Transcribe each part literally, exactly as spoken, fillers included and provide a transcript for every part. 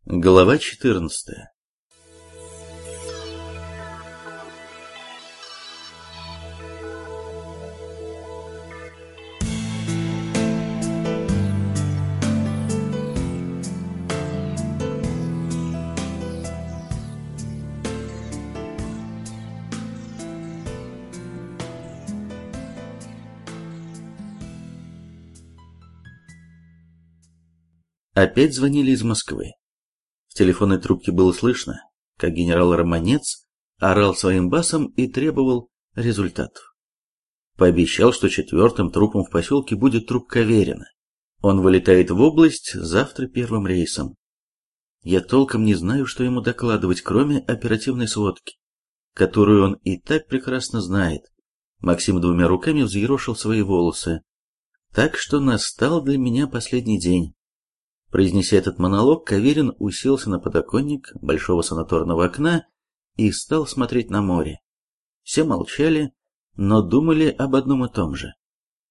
Глава четырнадцатая. Опять звонили из Москвы. В телефонной трубке было слышно, как генерал Романец орал своим басом и требовал результатов. Пообещал, что четвертым трупом в поселке будет труп Каверина. Он вылетает в область завтра первым рейсом. Я толком не знаю, что ему докладывать, кроме оперативной сводки, которую он и так прекрасно знает. Максим двумя руками взъерошил свои волосы. Так что настал для меня последний день. Произнеся этот монолог, Каверин уселся на подоконник большого санаторного окна и стал смотреть на море. Все молчали, но думали об одном и том же.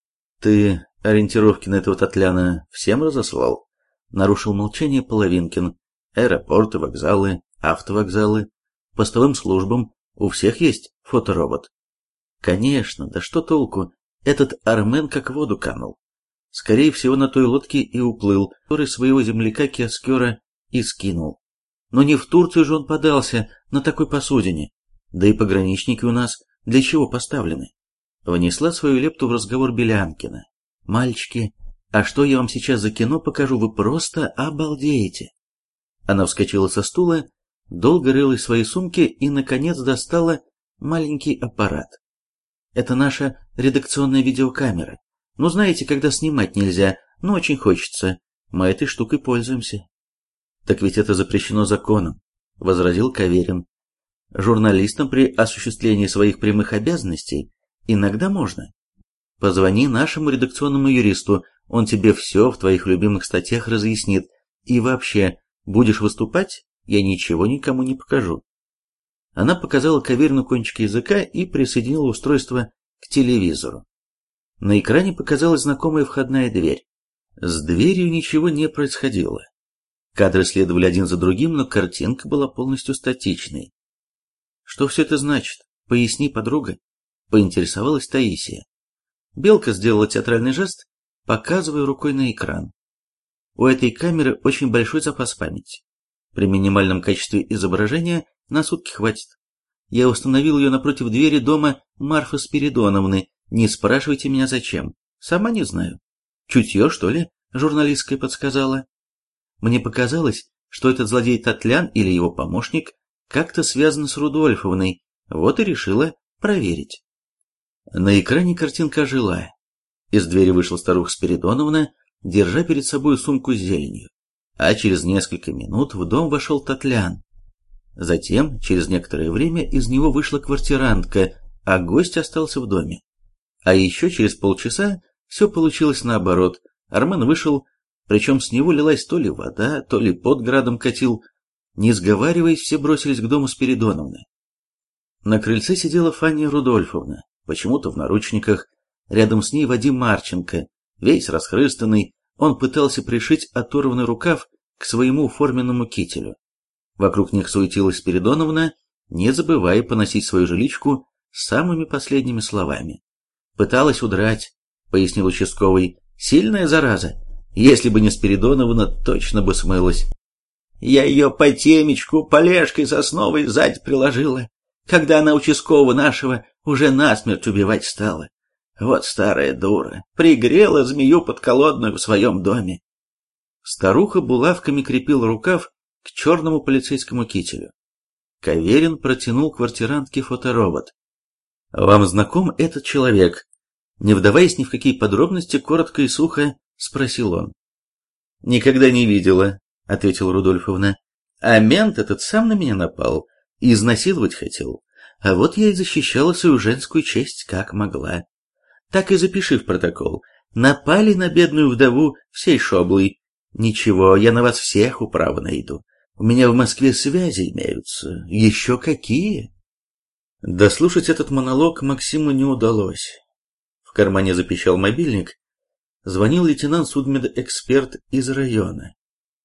«Ты ориентировки на этого Татляна всем разослал?» — нарушил молчание Половинкин. «Аэропорты, вокзалы, автовокзалы, постовым службам, у всех есть фоторобот?» «Конечно, да что толку? Этот Армен как в воду канул. Скорее всего, на той лодке и уплыл, который своего земляка-киоскера и скинул. Но не в Турцию же он подался на такой посудине. Да и пограничники у нас для чего поставлены?» Внесла свою лепту в разговор Белянкина. «Мальчики, а что я вам сейчас за кино покажу, вы просто обалдеете!» Она вскочила со стула, долго рылась в своей сумке и, наконец, достала маленький аппарат. «Это наша редакционная видеокамера. Ну, знаете, когда снимать нельзя, но очень хочется. Мы этой штукой пользуемся». «Так ведь это запрещено законом», — возразил Каверин. «Журналистам при осуществлении своих прямых обязанностей иногда можно. Позвони нашему редакционному юристу, он тебе все в твоих любимых статьях разъяснит. И вообще, будешь выступать, я ничего никому не покажу». Она показала Каверину кончик языка и присоединила устройство к телевизору. На экране показалась знакомая входная дверь. С дверью ничего не происходило. Кадры следовали один за другим, но картинка была полностью статичной. «Что все это значит? Поясни, подруга», — поинтересовалась Таисия. Белка сделала театральный жест, показывая рукой на экран. «У этой камеры очень большой запас памяти. При минимальном качестве изображения на сутки хватит. Я установил ее напротив двери дома Марфы Спиридоновны. Не спрашивайте меня зачем. Сама не знаю. Чутье, что ли, журналистская подсказала. Мне показалось, что этот злодей Татлян или его помощник как-то связан с Рудольфовной, вот и решила проверить». На экране картинка ожила. Из двери вышла старуха Спиридоновна, держа перед собой сумку с зеленью. А через несколько минут в дом вошел Татлян. Затем, через некоторое время, из него вышла квартирантка, а гость остался в доме. А еще через полчаса все получилось наоборот. Армен вышел, причем с него лилась то ли вода, то ли пот градом катил. Не сговариваясь, все бросились к дому Спиридоновны. На крыльце сидела Фанния Рудольфовна, почему-то в наручниках. Рядом с ней Вадим Марченко, весь расхрыстанный. Он пытался пришить оторванный рукав к своему форменному кителю. Вокруг них суетилась Спиридоновна, не забывая поносить свою жиличку самыми последними словами. «Пыталась удрать», — пояснил участковый. «Сильная зараза. Если бы не Спиридоновна, точно бы смылась. Я ее по темечку, полежкой сосновой сзади приложила, когда она участкового нашего уже насмерть убивать стала. Вот старая дура, пригрела змею подколодную в своем доме». Старуха булавками крепила рукав к черному полицейскому кителю. Каверин протянул квартирантке фоторобот. «Вам знаком этот человек?» Не вдаваясь ни в какие подробности, коротко и сухо спросил он. «Никогда не видела», — ответила Рудольфовна. «А мент этот сам на меня напал, и изнасиловать хотел. А вот я и защищала свою женскую честь как могла. Так и запиши в протокол. Напали на бедную вдову всей шоблой. Ничего, я на вас всех управу найду. У меня в Москве связи имеются. Еще какие?» Дослушать этот монолог Максиму не удалось. В кармане запищал мобильник. Звонил лейтенант-судмедэксперт из района.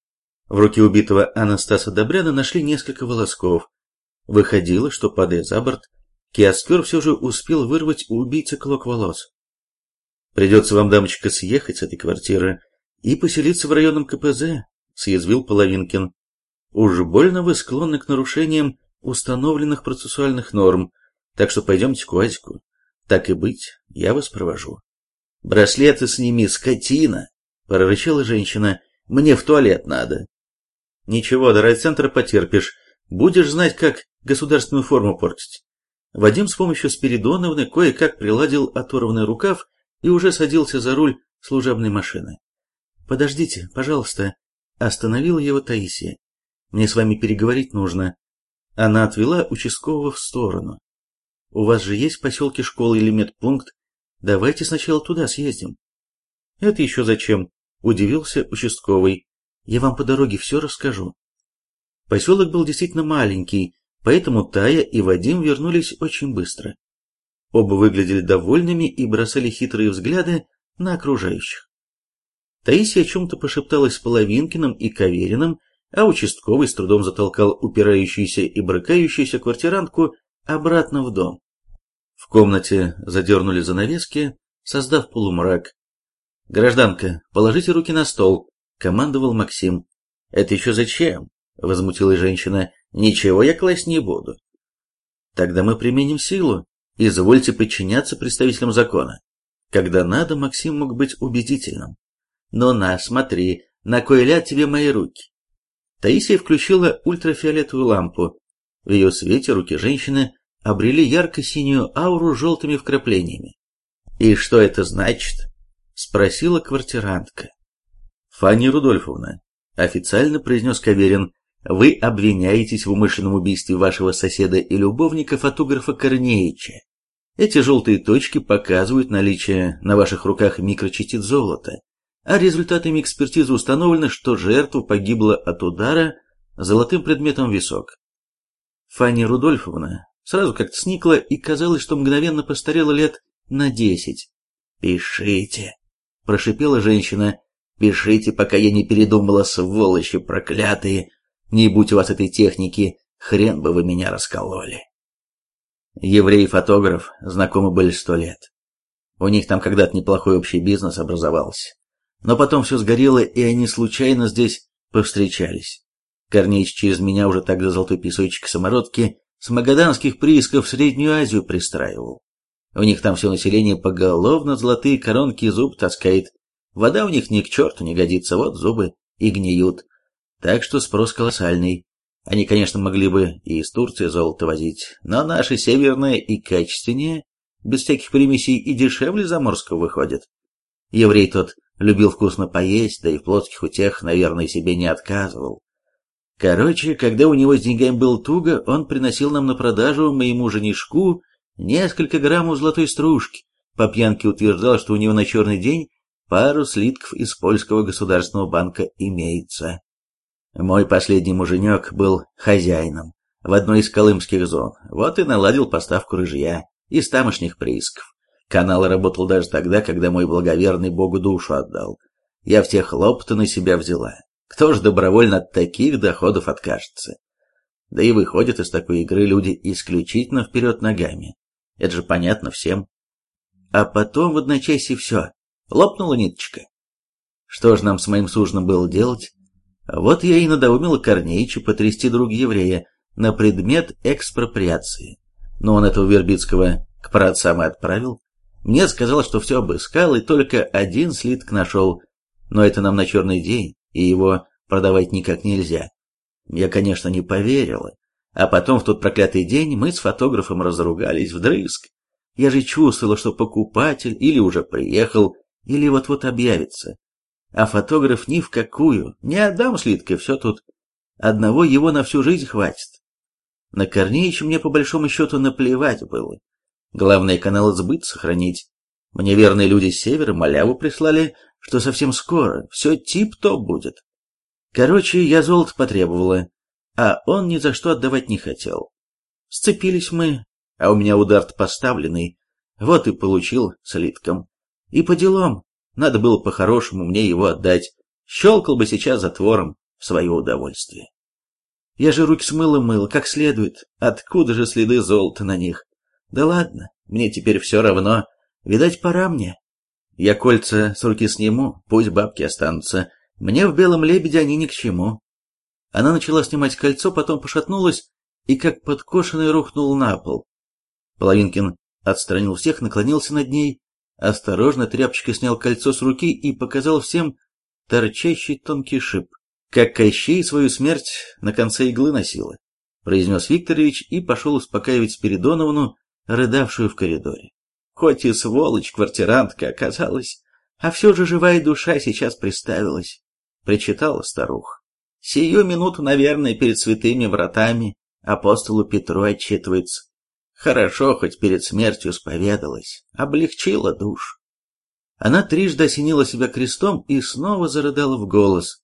В руке убитого Анастаса Добряна нашли несколько волосков. Выходило, что, падая за борт, киоскер все же успел вырвать у убийцы клок волос. «Придется вам, дамочка, съехать с этой квартиры и поселиться в районном ка пэ зэ», — съязвил Половинкин. «Уж больно вы склонны к нарушениям установленных процессуальных норм, так что пойдемте к УАЗику. Так и быть, я вас провожу». «Браслеты сними, скотина!» — прорычала женщина. «Мне в туалет надо». «Ничего, до райцентра потерпишь. Будешь знать, как государственную форму портить». Вадим с помощью Спиридоновны кое-как приладил оторванный рукав и уже садился за руль служебной машины. «Подождите, пожалуйста», — остановила его Таисия. «Мне с вами переговорить нужно». Она отвела участкового в сторону. «У вас же есть в поселке школа или медпункт? Давайте сначала туда съездим». «Это еще зачем?» — удивился участковый. «Я вам по дороге все расскажу». Поселок был действительно маленький, поэтому Тая и Вадим вернулись очень быстро. Оба выглядели довольными и бросали хитрые взгляды на окружающих. Таисия о чем-то пошепталась с Половинкиным и Кавериным, а участковый с трудом затолкал упирающуюся и брыкающуюся квартирантку обратно в дом. В комнате задернули занавески, создав полумрак. «Гражданка, положите руки на стол», — командовал Максим. «Это еще зачем?» — возмутилась женщина. «Ничего я класть не буду». «Тогда мы применим силу. Извольте подчиняться представителям закона». Когда надо, Максим мог быть убедительным. «Но на, смотри, на кой ляд тебе мои руки?» Таисия включила ультрафиолетовую лампу. В ее свете руки женщины обрели ярко-синюю ауру с желтыми вкраплениями. «И что это значит?» — спросила квартирантка. «Фанни Рудольфовна», — официально произнес Каверин, — «вы обвиняетесь в умышленном убийстве вашего соседа и любовника, фотографа Корнеича. Эти желтые точки показывают наличие на ваших руках микрочастиц золота, а результатами экспертизы установлено, что жертва погибла от удара золотым предметом в висок». Фанни Рудольфовна сразу как-то сникла и казалось, что мгновенно постарела лет на десять. «Пишите», — прошипела женщина, — «пишите, пока я не передумала, сволочи проклятые. Не будь у вас этой техники, хрен бы вы меня раскололи». Еврей и фотограф знакомы были сто лет. У них там когда-то неплохой общий бизнес образовался. Но потом все сгорело, и они случайно здесь повстречались. Корнеич через меня уже тогда золотой песочек самородки с магаданских приисков в Среднюю Азию пристраивал. У них там все население поголовно золотые коронки и зуб таскает. Вода у них ни к черту не годится, вот зубы и гниют. Так что спрос колоссальный. Они, конечно, могли бы и из Турции золото возить, но наши северные и качественнее, без всяких примесей и дешевле заморского выходит. Еврей тот любил вкусно поесть, да и в плотских утех, наверное, себе не отказывал. Короче, когда у него с деньгами было туго, он приносил нам на продажу моему женишку несколько граммов золотой стружки. По пьянке утверждал, что у него на черный день пару слитков из польского государственного банка имеется. Мой последний муженек был хозяином в одной из колымских зон, вот и наладил поставку рыжья из тамошних приисков. Канал работал даже тогда, когда мой благоверный Богу душу отдал. Я в те хлопоты на себя взяла. Кто ж добровольно от таких доходов откажется? Да и выходят из такой игры люди исключительно вперед ногами. Это же понятно всем. А потом в одночасье все. Лопнула ниточка. Что ж нам с моим суженым было делать? Вот я и надоумила Корнеича потрясти друга еврея на предмет экспроприации. Но он этого Вербицкого к праотцам и отправил. Мне сказал, что все обыскал и только один слиток нашел. Но это нам на черный день, и его продавать никак нельзя. Я, конечно, не поверила. А потом в тот проклятый день мы с фотографом разругались вдрызг. Я же чувствовала, что покупатель или уже приехал, или вот-вот объявится. А фотограф ни в какую, не отдам слитка, все тут. Одного его на всю жизнь хватит. На Корнеича мне по большому счету наплевать было. Главное, канал сбыт сохранить. Мне верные люди с севера маляву прислали, что совсем скоро все тип-топ будет. Короче, я золото потребовала, а он ни за что отдавать не хотел. Сцепились мы, а у меня удар-то поставленный, вот и получил слитком. И по делам, надо было по-хорошему мне его отдать. Щелкал бы сейчас затвором, в свое удовольствие. Я же руки с мылом мыл, как следует. Откуда же следы золота на них? Да ладно, мне теперь все равно. Видать, пора мне. Я кольца с руки сниму, пусть бабки останутся. Мне в белом лебеде они ни к чему. Она начала снимать кольцо, потом пошатнулась и, как подкошенный, рухнул на пол. Половинкин отстранил всех, наклонился над ней, осторожно тряпочкой снял кольцо с руки и показал всем торчащий тонкий шип. Как Кощей свою смерть на конце иглы носила, произнес Викторович и пошел успокаивать Спиридоновну, рыдавшую в коридоре. Хоть и сволочь квартирантка оказалась, а все же живая душа сейчас приставилась, причитала старуха. Сию минуту, наверное, перед святыми вратами апостолу Петру отчитывается. Хорошо, хоть перед смертью споведалась, облегчила душу. Она трижды осенила себя крестом и снова зарыдала в голос.